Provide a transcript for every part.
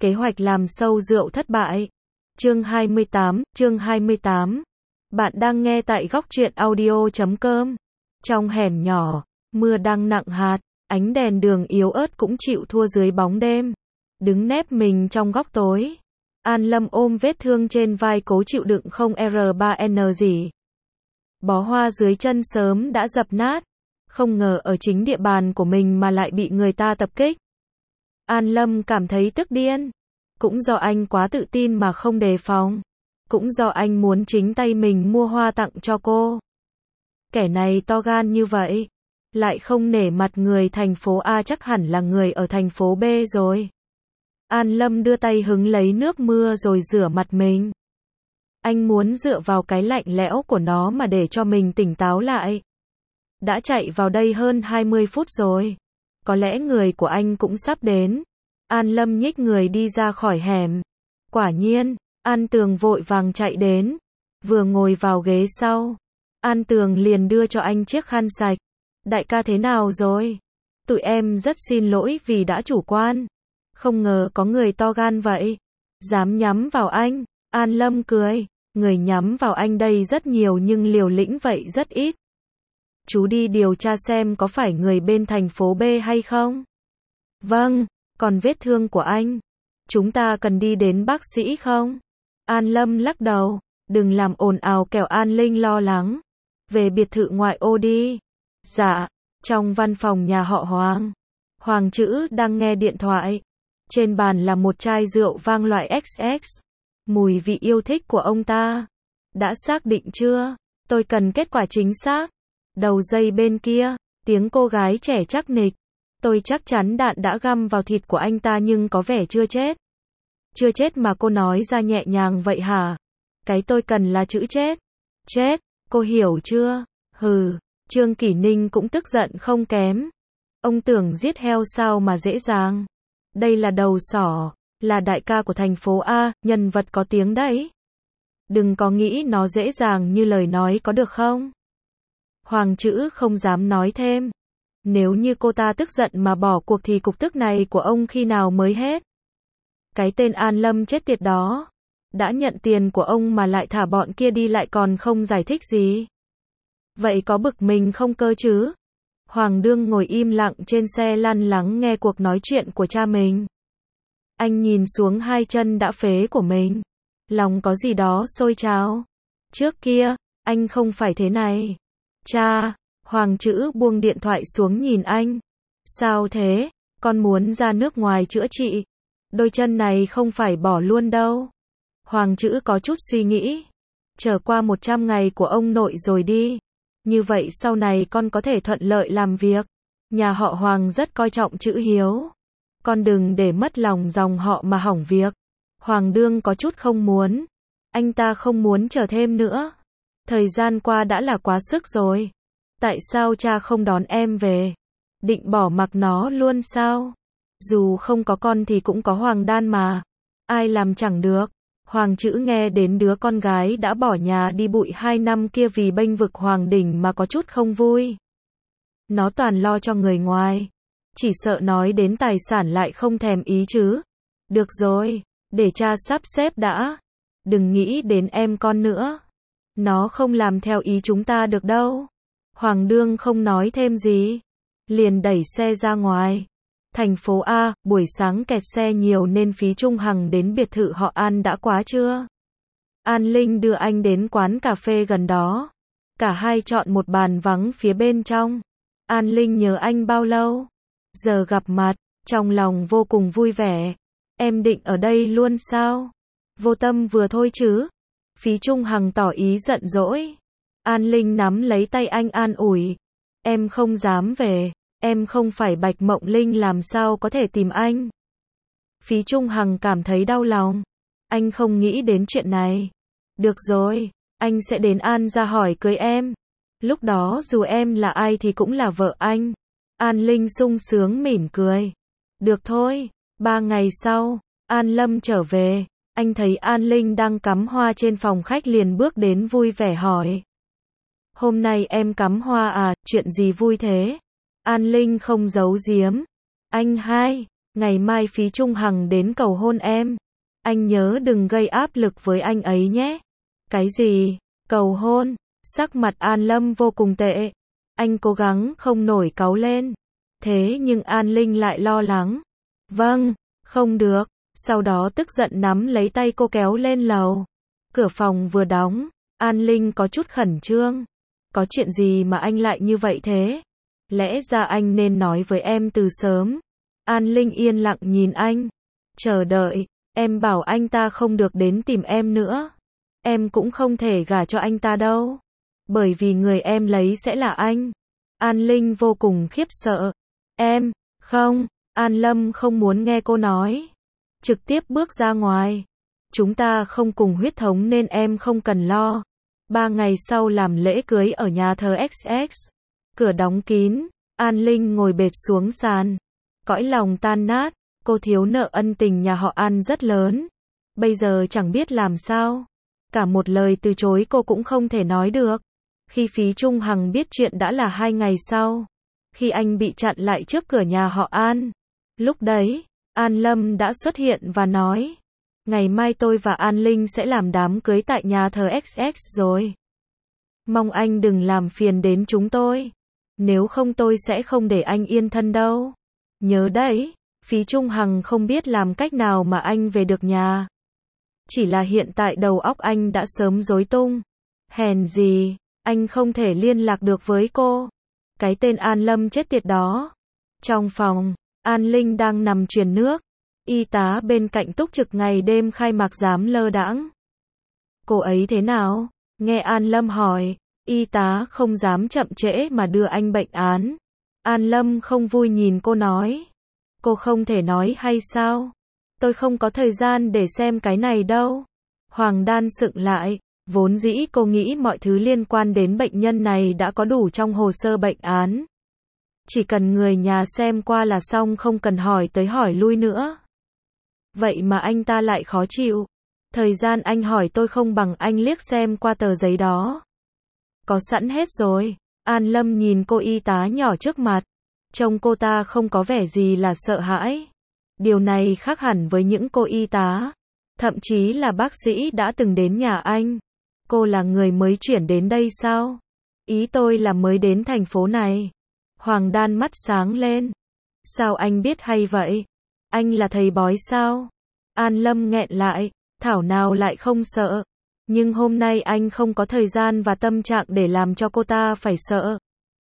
Kế hoạch làm sâu rượu thất bại. Chương 28. Bạn đang nghe tại góc truyện audio.com. Trong hẻm nhỏ, mưa đang nặng hạt, ánh đèn đường yếu ớt cũng chịu thua dưới bóng đêm. Đứng nép mình trong góc tối. An Lâm ôm vết thương trên vai cố chịu đựng không R3N gì. Bó hoa dưới chân sớm đã dập nát. Không ngờ ở chính địa bàn của mình mà lại bị người ta tập kích. An Lâm cảm thấy tức điên. Cũng do anh quá tự tin mà không đề phòng. Cũng do anh muốn chính tay mình mua hoa tặng cho cô. Kẻ này to gan như vậy. Lại không nể mặt người thành phố A, chắc hẳn là người ở thành phố B rồi. An Lâm đưa tay hứng lấy nước mưa rồi rửa mặt mình. Anh muốn dựa vào cái lạnh lẽo của nó mà để cho mình tỉnh táo lại. Đã chạy vào đây hơn 20 phút rồi. Có lẽ người của anh cũng sắp đến. An Lâm nhích người đi ra khỏi hẻm. Quả nhiên, An Tường vội vàng chạy đến. Vừa ngồi vào ghế sau, An Tường liền đưa cho anh chiếc khăn sạch. Đại ca thế nào rồi? Tụi em rất xin lỗi vì đã chủ quan. Không ngờ có người to gan vậy. Dám nhắm vào anh. An Lâm cười. Người nhắm vào anh đây rất nhiều nhưng liều lĩnh vậy rất ít. Chú đi điều tra xem có phải người bên thành phố B hay không? Vâng, còn vết thương của anh? Chúng ta cần đi đến bác sĩ không? An Lâm lắc đầu, đừng làm ồn ào kẻo An Linh lo lắng. Về biệt thự ngoại ô đi. Dạ, trong văn phòng nhà họ Hoàng. Hoàng Chữ đang nghe điện thoại. Trên bàn là một chai rượu vang loại XX. Mùi vị yêu thích của ông ta. Đã xác định chưa? Tôi cần kết quả chính xác. Đầu dây bên kia, tiếng cô gái trẻ chắc nịch. Tôi chắc chắn đạn đã găm vào thịt của anh ta nhưng có vẻ chưa chết. Chưa chết mà cô nói ra nhẹ nhàng vậy hả? Cái tôi cần là chữ chết. Chết, cô hiểu chưa? Hừ, Trương Kỷ Ninh cũng tức giận không kém. Ông tưởng giết heo sao mà dễ dàng. Đây là đầu sỏ, là đại ca của thành phố A, nhân vật có tiếng đấy. Đừng có nghĩ nó dễ dàng như lời nói có được không? Hoàng Chữ không dám nói thêm. Nếu như cô ta tức giận mà bỏ cuộc thì cục tức này của ông khi nào mới hết? Cái tên An Lâm chết tiệt đó. Đã nhận tiền của ông mà lại thả bọn kia đi lại còn không giải thích gì. Vậy có bực mình không cơ chứ? Hoàng Đương ngồi im lặng trên xe lăn lắng nghe cuộc nói chuyện của cha mình. Anh nhìn xuống hai chân đã phế của mình. Lòng có gì đó sôi trào. Trước kia, anh không phải thế này. Cha, Hoàng Chữ buông điện thoại xuống nhìn anh. Sao thế? Con muốn ra nước ngoài chữa trị. Đôi chân này không phải bỏ luôn đâu. Hoàng Chữ có chút suy nghĩ. Chờ qua 100 ngày của ông nội rồi đi. Như vậy sau này con có thể thuận lợi làm việc. Nhà họ Hoàng rất coi trọng chữ hiếu. Con đừng để mất lòng dòng họ mà hỏng việc. Hoàng Đương có chút không muốn. Anh ta không muốn chờ thêm nữa. Thời gian qua đã là quá sức rồi. Tại sao cha không đón em về? Định bỏ mặc nó luôn sao? Dù không có con thì cũng có Hoàng Đan mà. Ai làm chẳng được. Hoàng Chữ nghe đến đứa con gái đã bỏ nhà đi bụi 2 năm kia vì bênh vực Hoàng Đỉnh mà có chút không vui. Nó toàn lo cho người ngoài. Chỉ sợ nói đến tài sản lại không thèm ý chứ. Được rồi, để cha sắp xếp đã. Đừng nghĩ đến em con nữa. Nó không làm theo ý chúng ta được đâu. Hoàng Đương không nói thêm gì. Liền đẩy xe ra ngoài. Thành phố A, buổi sáng kẹt xe nhiều nên Phí Trung Hằng đến biệt thự họ An đã quá trưa. An Linh đưa anh đến quán cà phê gần đó. Cả hai chọn một bàn vắng phía bên trong. An Linh nhớ anh bao lâu. Giờ gặp mặt, trong lòng vô cùng vui vẻ. Em định ở đây luôn sao? Vô tâm vừa thôi chứ. Phí Trung Hằng tỏ ý giận dỗi. An Linh nắm lấy tay anh an ủi. Em không dám về. Em không phải Bạch Mộng Linh làm sao có thể tìm anh. Phí Trung Hằng cảm thấy đau lòng. Anh không nghĩ đến chuyện này. Được rồi, anh sẽ đến An ra hỏi cưới em. Lúc đó dù em là ai thì cũng là vợ anh. An Linh sung sướng mỉm cười. Được thôi, 3 ngày sau, An Lâm trở về. Anh thấy An Linh đang cắm hoa trên phòng khách liền bước đến vui vẻ hỏi. Hôm nay em cắm hoa à, chuyện gì vui thế? An Linh không giấu giếm. Anh hai, Ngày mai Phí Trung Hằng đến cầu hôn em. Anh nhớ đừng gây áp lực với anh ấy nhé. Cái gì? Cầu hôn? Sắc mặt An Lâm vô cùng tệ. Anh cố gắng không nổi cáu lên. Thế nhưng An Linh lại lo lắng. Vâng, không được. Sau đó tức giận nắm lấy tay cô kéo lên lầu. Cửa phòng vừa đóng, An Linh có chút khẩn trương. Có chuyện gì mà anh lại như vậy thế? Lẽ ra anh nên nói với em từ sớm. An Linh yên lặng nhìn anh. Chờ đợi, em bảo anh ta không được đến tìm em nữa. Em cũng không thể gả cho anh ta đâu. Bởi vì người em lấy sẽ là anh. An Linh vô cùng khiếp sợ. Em, không, An Lâm không muốn nghe cô nói. Trực tiếp bước ra ngoài. Chúng ta không cùng huyết thống nên em không cần lo. 3 ngày sau làm lễ cưới ở nhà thờ XX. Cửa đóng kín, An Linh ngồi bệt xuống sàn. Cõi lòng tan nát, cô thiếu nợ ân tình nhà họ An rất lớn. Bây giờ chẳng biết làm sao. Cả một lời từ chối cô cũng không thể nói được. Khi Phí Trung Hằng biết chuyện đã là 2 ngày sau. Khi anh bị chặn lại trước cửa nhà họ An. Lúc đấy, An Lâm đã xuất hiện và nói. Ngày mai tôi và An Linh sẽ làm đám cưới tại nhà thờ XX rồi. Mong anh đừng làm phiền đến chúng tôi. Nếu không tôi sẽ không để anh yên thân đâu. Nhớ đấy, Phí Trung Hằng không biết làm cách nào mà anh về được nhà. Chỉ là hiện tại đầu óc anh đã sớm rối tung. Hèn gì, anh không thể liên lạc được với cô. Cái tên An Lâm chết tiệt đó. Trong phòng, An Linh đang nằm truyền nước. Y tá bên cạnh túc trực ngày đêm khai mạc dám lơ đãng. Cô ấy thế nào? Nghe An Lâm hỏi, y tá không dám chậm trễ mà đưa anh bệnh án. An Lâm không vui nhìn cô nói. Cô không thể nói hay sao? Tôi không có thời gian để xem cái này đâu. Hoàng Đan sững lại. Vốn dĩ cô nghĩ mọi thứ liên quan đến bệnh nhân này đã có đủ trong hồ sơ bệnh án. Chỉ cần người nhà xem qua là xong, không cần hỏi tới hỏi lui nữa. Vậy mà anh ta lại khó chịu. Thời gian anh hỏi tôi không bằng anh liếc xem qua tờ giấy đó. Có sẵn hết rồi. An Lâm nhìn cô y tá nhỏ trước mặt. Trông cô ta không có vẻ gì là sợ hãi. Điều này khác hẳn với những cô y tá. Thậm chí là bác sĩ đã từng đến nhà anh. Cô là người mới chuyển đến đây sao? Ý tôi là mới đến thành phố này. Hoàng Đan mắt sáng lên. Sao anh biết hay vậy? Anh là thầy bói sao? An Lâm nghẹn lại, thảo nào lại không sợ. Nhưng hôm nay anh không có thời gian và tâm trạng để làm cho cô ta phải sợ.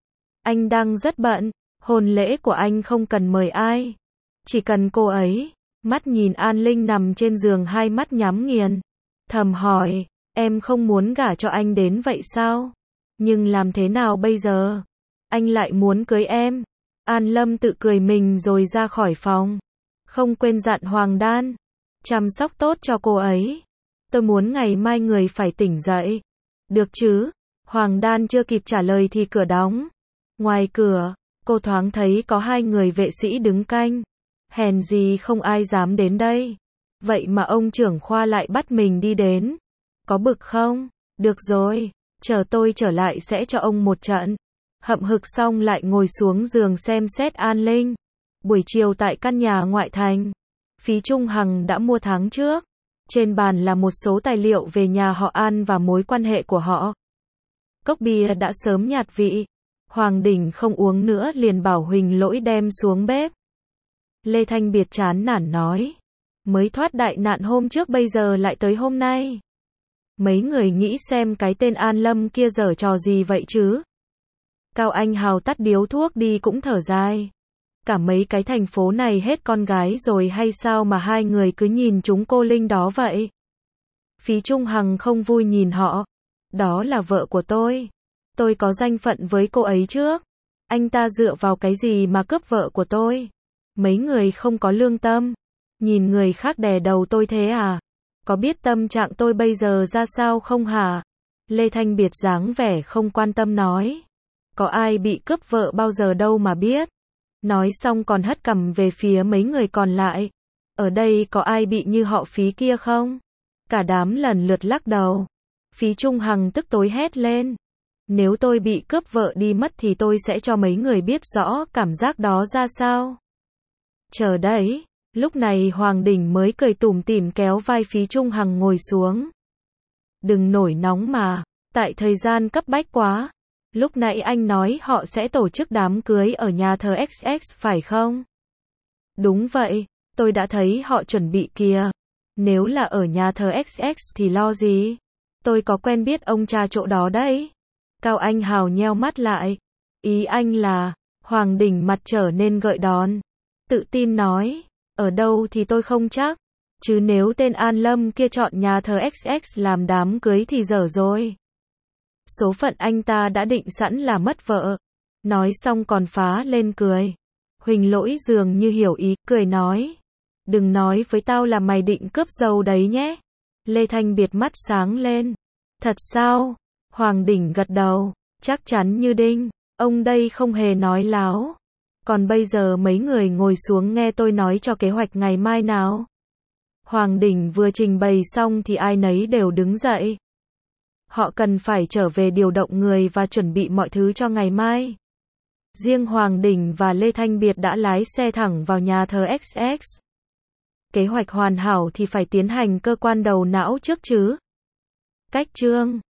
Anh đang rất bận, hôn lễ của anh không cần mời ai. Chỉ cần cô ấy. Mắt nhìn An Linh nằm trên giường, hai mắt nhắm nghiền. Thầm hỏi, em không muốn gả cho anh đến vậy sao? Nhưng làm thế nào bây giờ? Anh lại muốn cưới em. An Lâm tự cười mình rồi ra khỏi phòng. Không quên dặn Hoàng Đan. Chăm sóc tốt cho cô ấy. Tôi muốn ngày mai người phải tỉnh dậy. Được chứ? Hoàng Đan chưa kịp trả lời thì cửa đóng. Ngoài cửa, cô thoáng thấy có 2 người vệ sĩ đứng canh. Hèn gì không ai dám đến đây. Vậy mà ông trưởng khoa lại bắt mình đi đến. Có bực không? Được rồi, chờ tôi trở lại sẽ cho ông một trận. Hậm hực xong lại ngồi xuống giường xem xét An Linh. Buổi chiều tại căn nhà ngoại thành. Phí Trung Hằng đã mua tháng trước. Trên bàn là một số tài liệu về nhà họ An và mối quan hệ của họ. Cốc bia đã sớm nhạt vị. Hoàng Đình không uống nữa liền bảo Huỳnh Lỗi đem xuống bếp. Lê Thanh Biệt chán nản nói. Mới thoát đại nạn hôm trước bây giờ lại tới hôm nay. Mấy người nghĩ xem cái tên An Lâm kia giở trò gì vậy chứ? Cao Anh Hào tắt điếu thuốc đi cũng thở dài. Cả mấy cái thành phố này hết con gái rồi hay sao mà 2 người cứ nhìn chúng cô Linh đó vậy? Phí Trung Hằng không vui nhìn họ. Đó là vợ của tôi. Tôi có danh phận với cô ấy trước. Anh ta dựa vào cái gì mà cướp vợ của tôi? Mấy người không có lương tâm. Nhìn người khác đè đầu tôi thế à? Có biết tâm trạng tôi bây giờ ra sao không hả? Lê Thanh Biệt dáng vẻ không quan tâm nói. Có ai bị cướp vợ bao giờ đâu mà biết. Nói xong còn hất cằm về phía mấy người còn lại. Ở đây có ai bị như họ Phí kia không? Cả đám lần lượt lắc đầu. Phí Trung Hằng tức tối hét lên. Nếu tôi bị cướp vợ đi mất thì tôi sẽ cho mấy người biết rõ cảm giác đó ra sao. Chờ đấy. Lúc này Hoàng Đình mới cười tủm tỉm kéo vai Phí Trung Hằng ngồi xuống. Đừng nổi nóng mà, tại thời gian cấp bách quá. Lúc nãy anh nói họ sẽ tổ chức đám cưới ở nhà thờ XX phải không? Đúng vậy, tôi đã thấy họ chuẩn bị kìa. Nếu là ở nhà thờ XX thì lo gì? Tôi có quen biết ông cha chỗ đó đấy. Cao Anh Hào nheo mắt lại. Ý anh là, Hoàng Đình mặt trở nên gợi đòn. Tự tin nói, ở đâu thì tôi không chắc. Chứ nếu tên An Lâm kia chọn nhà thờ XX làm đám cưới thì dở rồi. Số phận anh ta đã định sẵn là mất vợ. Nói xong còn phá lên cười. Huỳnh Lỗi dường như hiểu ý, cười nói. Đừng nói với tao là mày định cướp dâu đấy nhé. Lê Thanh Biệt mắt sáng lên. Thật sao? Hoàng Đình gật đầu. Chắc chắn như đinh. Ông đây không hề nói láo. Còn bây giờ mấy người ngồi xuống nghe tôi nói cho kế hoạch ngày mai nào. Hoàng Đình vừa trình bày xong thì ai nấy đều đứng dậy. Họ cần phải trở về điều động người và chuẩn bị mọi thứ cho ngày mai. Riêng Hoàng Đình và Lê Thanh Biệt đã lái xe thẳng vào nhà thờ XX. Kế hoạch hoàn hảo thì phải tiến hành cơ quan đầu não trước chứ. Cách chương